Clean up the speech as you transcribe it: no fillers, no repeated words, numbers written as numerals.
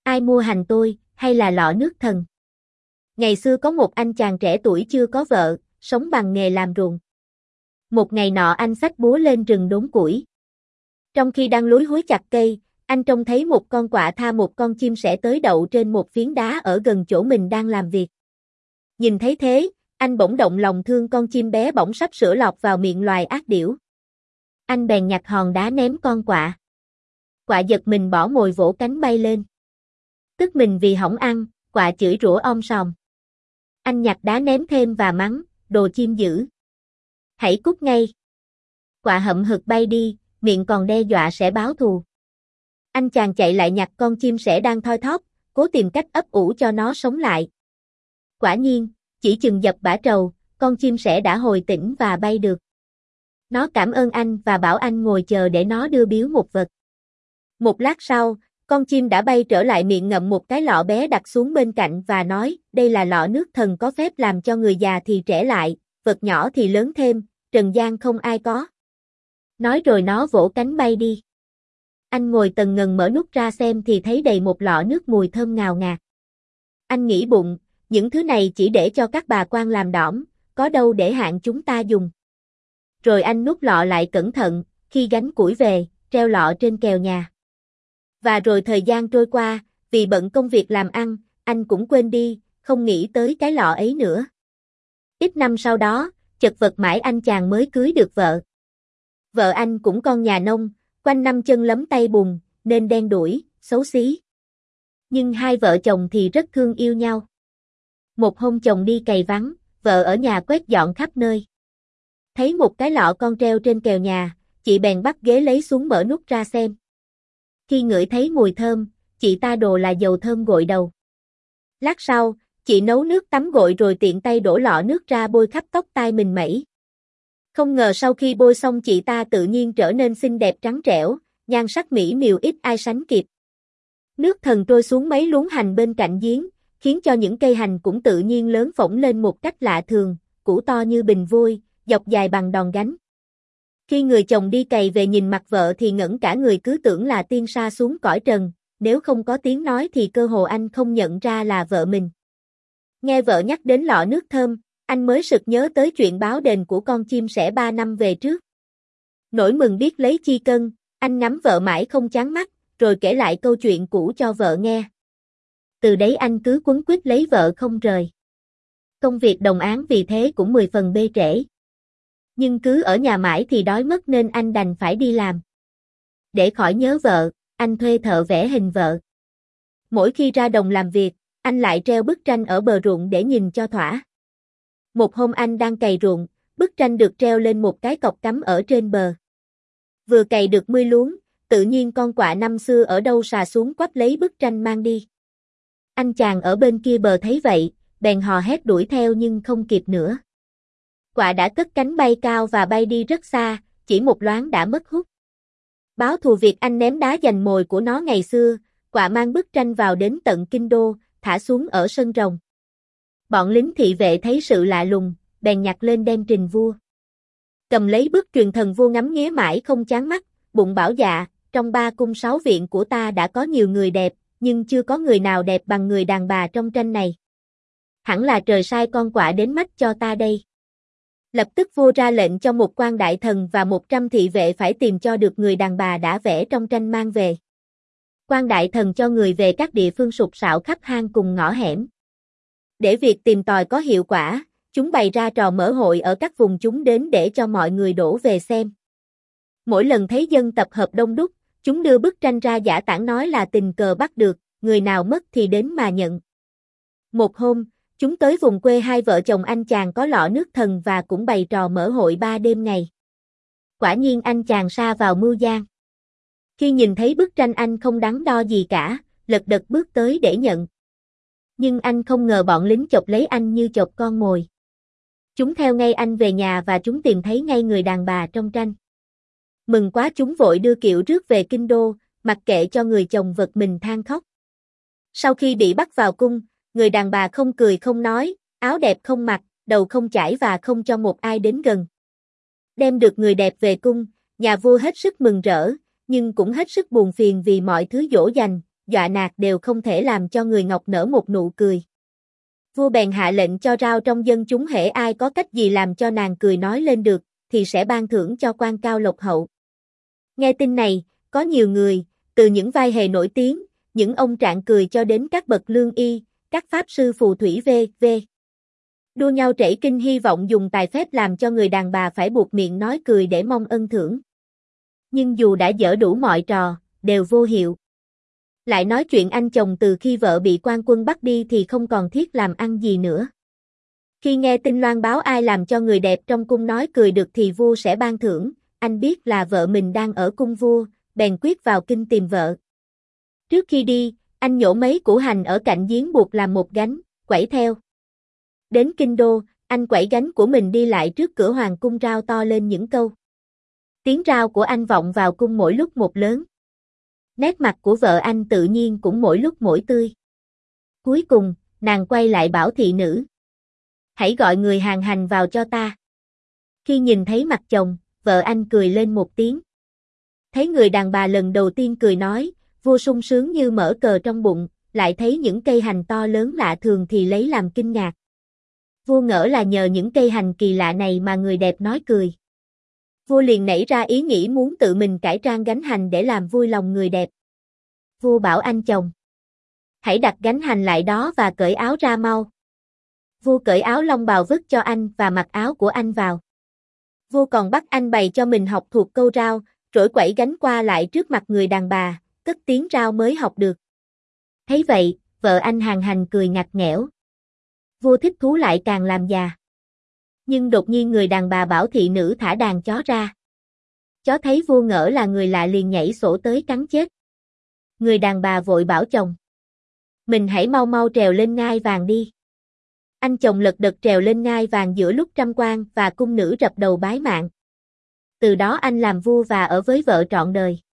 Ai mua hành tôi, hay là lọ nước thần? Ngày xưa có một anh chàng trẻ tuổi chưa có vợ, sống bằng nghề làm ruộng. Một ngày nọ anh xách búa lên rừng đốn củi. Trong khi đang lúi húi chặt cây, anh trông thấy một con quạ tha một con chim sẻ tới đậu trên một phiến đá ở gần chỗ mình đang làm việc. Nhìn thấy thế, anh bỗng động lòng thương con chim bé bỏng sắp sửa lọt vào miệng loài ác điểu. Anh bèn nhặt hòn đá ném con quạ. Quạ giật mình bỏ mồi vỗ cánh bay lên. Tức mình vì hỏng ăn, quạ chửi rủa om sòm. Anh nhặt đá ném thêm và mắng, đồ chim dữ. Hãy cút ngay. Quạ hậm hực bay đi, miệng còn đe dọa sẽ báo thù. Anh chàng chạy lại nhặt con chim sẻ đang thoi thóp, cố tìm cách ấp ủ cho nó sống lại. Quả nhiên, chỉ chừng dập bã trầu, con chim sẻ đã hồi tỉnh và bay được. Nó cảm ơn anh và bảo anh ngồi chờ để nó đưa biếu một vật. Một lát sau, con chim đã bay trở lại miệng ngậm một cái lọ bé đặt xuống bên cạnh và nói, đây là lọ nước thần có phép làm cho người già thì trẻ lại, vật nhỏ thì lớn thêm, trần gian không ai có. Nói rồi nó vỗ cánh bay đi. Anh ngồi tần ngần mở nút ra xem thì thấy đầy một lọ nước mùi thơm ngào ngạt. Anh nghĩ bụng, những thứ này chỉ để cho các bà quan làm đỏm, có đâu để hạng chúng ta dùng. Rồi anh nút lọ lại cẩn thận, khi gánh củi về, treo lọ trên kèo nhà. Và rồi thời gian trôi qua, vì bận công việc làm ăn, anh cũng quên đi, không nghĩ tới cái lọ ấy nữa. Ít năm sau đó, chật vật mãi anh chàng mới cưới được vợ. Vợ anh cũng con nhà nông, quanh năm chân lấm tay bùn, nên đen đủi, xấu xí. Nhưng hai vợ chồng thì rất thương yêu nhau. Một hôm chồng đi cày vắng, vợ ở nhà quét dọn khắp nơi. Thấy một cái lọ con treo trên kèo nhà, chị bèn bắt ghế lấy xuống mở nút ra xem. Khi ngửi thấy mùi thơm, chị ta đồ là dầu thơm gội đầu. Lát sau, chị nấu nước tắm gội rồi tiện tay đổ lọ nước ra bôi khắp tóc tai mình mẩy. Không ngờ sau khi bôi xong chị ta tự nhiên trở nên xinh đẹp trắng trẻo, nhan sắc mỹ miều ít ai sánh kịp. Nước thần trôi xuống mấy luống hành bên cạnh giếng, khiến cho những cây hành cũng tự nhiên lớn phổng lên một cách lạ thường, củ to như bình vôi, dọc dài bằng đòn gánh. Khi người chồng đi cày về nhìn mặt vợ thì ngẩn cả người cứ tưởng là tiên sa xuống cõi trần, nếu không có tiếng nói thì cơ hồ anh không nhận ra là vợ mình. Nghe vợ nhắc đến lọ nước thơm, anh mới sực nhớ tới chuyện báo đền của con chim sẻ 3 năm về trước. Nỗi mừng biết lấy chi cân, anh ngắm vợ mãi không chán mắt, rồi kể lại câu chuyện cũ cho vợ nghe. Từ đấy anh cứ quấn quýt lấy vợ không rời. Công việc đồng áng vì thế cũng 10 phần bê trễ. Nhưng cứ ở nhà mãi thì đói mất nên anh đành phải đi làm. Để khỏi nhớ vợ, anh thuê thợ vẽ hình vợ. Mỗi khi ra đồng làm việc, anh lại treo bức tranh ở bờ ruộng để nhìn cho thỏa. Một hôm anh đang cày ruộng, bức tranh được treo lên một cái cọc cắm ở trên bờ. Vừa cày được 10 luống, tự nhiên con quạ năm xưa ở đâu xà xuống quắp lấy bức tranh mang đi. Anh chàng ở bên kia bờ thấy vậy, bèn hò hét đuổi theo nhưng không kịp nữa. Quạ đã cất cánh bay cao và bay đi rất xa, chỉ một loáng đã mất hút. Báo thù việc anh ném đá giành mồi của nó ngày xưa, quạ mang bức tranh vào đến tận kinh đô, thả xuống ở sân rồng. Bọn lính thị vệ thấy sự lạ lùng, bèn nhặt lên đem trình vua. Cầm lấy bức truyền thần vua ngắm nghía mãi không chán mắt, bụng bảo dạ, trong 3 cung 6 viện của ta đã có nhiều người đẹp, nhưng chưa có người nào đẹp bằng người đàn bà trong tranh này. Hẳn là trời sai con quạ đến mắt cho ta đây. Lập tức vua ra lệnh cho một quan đại thần và 100 thị vệ phải tìm cho được người đàn bà đã vẽ trong tranh mang về. Quan đại thần cho người về các địa phương sục sạo khắp hang cùng ngõ hẻm. Để việc tìm tòi có hiệu quả, chúng bày ra trò mở hội ở các vùng chúng đến để cho mọi người đổ về xem. Mỗi lần thấy dân tập hợp đông đúc, chúng đưa bức tranh ra giả tảng nói là tình cờ bắt được, người nào mất thì đến mà nhận. Một hôm, chúng tới vùng quê hai vợ chồng anh chàng có lọ nước thần và cũng bày trò mở hội 3 đêm ngày. Quả nhiên anh chàng sa vào mưu gian. Khi nhìn thấy bức tranh anh không đắn đo gì cả, lật đật bước tới để nhận. Nhưng anh không ngờ bọn lính chộp lấy anh như chộp con mồi. Chúng theo ngay anh về nhà và chúng tìm thấy ngay người đàn bà trong tranh. Mừng quá chúng vội đưa kiệu rước về kinh đô, mặc kệ cho người chồng vật mình than khóc. Sau khi bị bắt vào cung, người đàn bà không cười không nói, áo đẹp không mặc, đầu không chải và không cho một ai đến gần. Đem được người đẹp về cung, nhà vua hết sức mừng rỡ, nhưng cũng hết sức buồn phiền vì mọi thứ dỗ dành, dọa nạt đều không thể làm cho người Ngọc nở một nụ cười. Vua bèn hạ lệnh cho rao trong dân chúng hễ ai có cách gì làm cho nàng cười nói lên được, thì sẽ ban thưởng cho quan cao lộc hậu. Nghe tin này, có nhiều người, từ những vai hề nổi tiếng, những ông trạng cười cho đến các bậc lương y, các pháp sư phù thủy v.v. đua nhau trẩy kinh hy vọng dùng tài phép làm cho người đàn bà phải buộc miệng nói cười để mong ân thưởng. Nhưng dù đã dở đủ mọi trò, đều vô hiệu. Lại nói chuyện anh chồng từ khi vợ bị quan quân bắt đi thì không còn thiết làm ăn gì nữa. Khi nghe tin loan báo ai làm cho người đẹp trong cung nói cười được thì vua sẽ ban thưởng, anh biết là vợ mình đang ở cung vua, bèn quyết vào kinh tìm vợ. Trước khi đi, anh nhổ mấy củ hành ở cạnh giếng buộc làm một gánh, quẩy theo. Đến kinh đô, anh quẩy gánh của mình đi lại trước cửa hoàng cung rao to lên những câu. Tiếng rao của anh vọng vào cung mỗi lúc một lớn. Nét mặt của vợ anh tự nhiên cũng mỗi lúc mỗi tươi. Cuối cùng, nàng quay lại bảo thị nữ. Hãy gọi người hàng hành vào cho ta. Khi nhìn thấy mặt chồng, vợ anh cười lên một tiếng. Thấy người đàn bà lần đầu tiên cười nói, vua sung sướng như mở cờ trong bụng, lại thấy những cây hành to lớn lạ thường thì lấy làm kinh ngạc. Vua ngỡ là nhờ những cây hành kỳ lạ này mà người đẹp nói cười. Vua liền nảy ra ý nghĩ muốn tự mình cải trang gánh hành để làm vui lòng người đẹp. Vua bảo anh chồng. Hãy đặt gánh hành lại đó và cởi áo ra mau. Vua cởi áo long bào vứt cho anh và mặc áo của anh vào. Vua còn bắt anh bày cho mình học thuộc câu rao, trỗi quẩy gánh qua lại trước mặt người đàn bà, cất tiếng rao mới học được. Thấy vậy, vợ anh hàng hành cười ngặt nghẽo. Vua thích thú lại càng làm già. Nhưng đột nhiên người đàn bà bảo thị nữ thả đàn chó ra. Chó thấy vua ngỡ là người lạ liền nhảy sổ tới cắn chết. Người đàn bà vội bảo chồng. Mình hãy mau mau trèo lên ngai vàng đi. Anh chồng lật đật trèo lên ngai vàng giữa lúc trăm quan và cung nữ rập đầu bái mạng. Từ đó anh làm vua và ở với vợ trọn đời.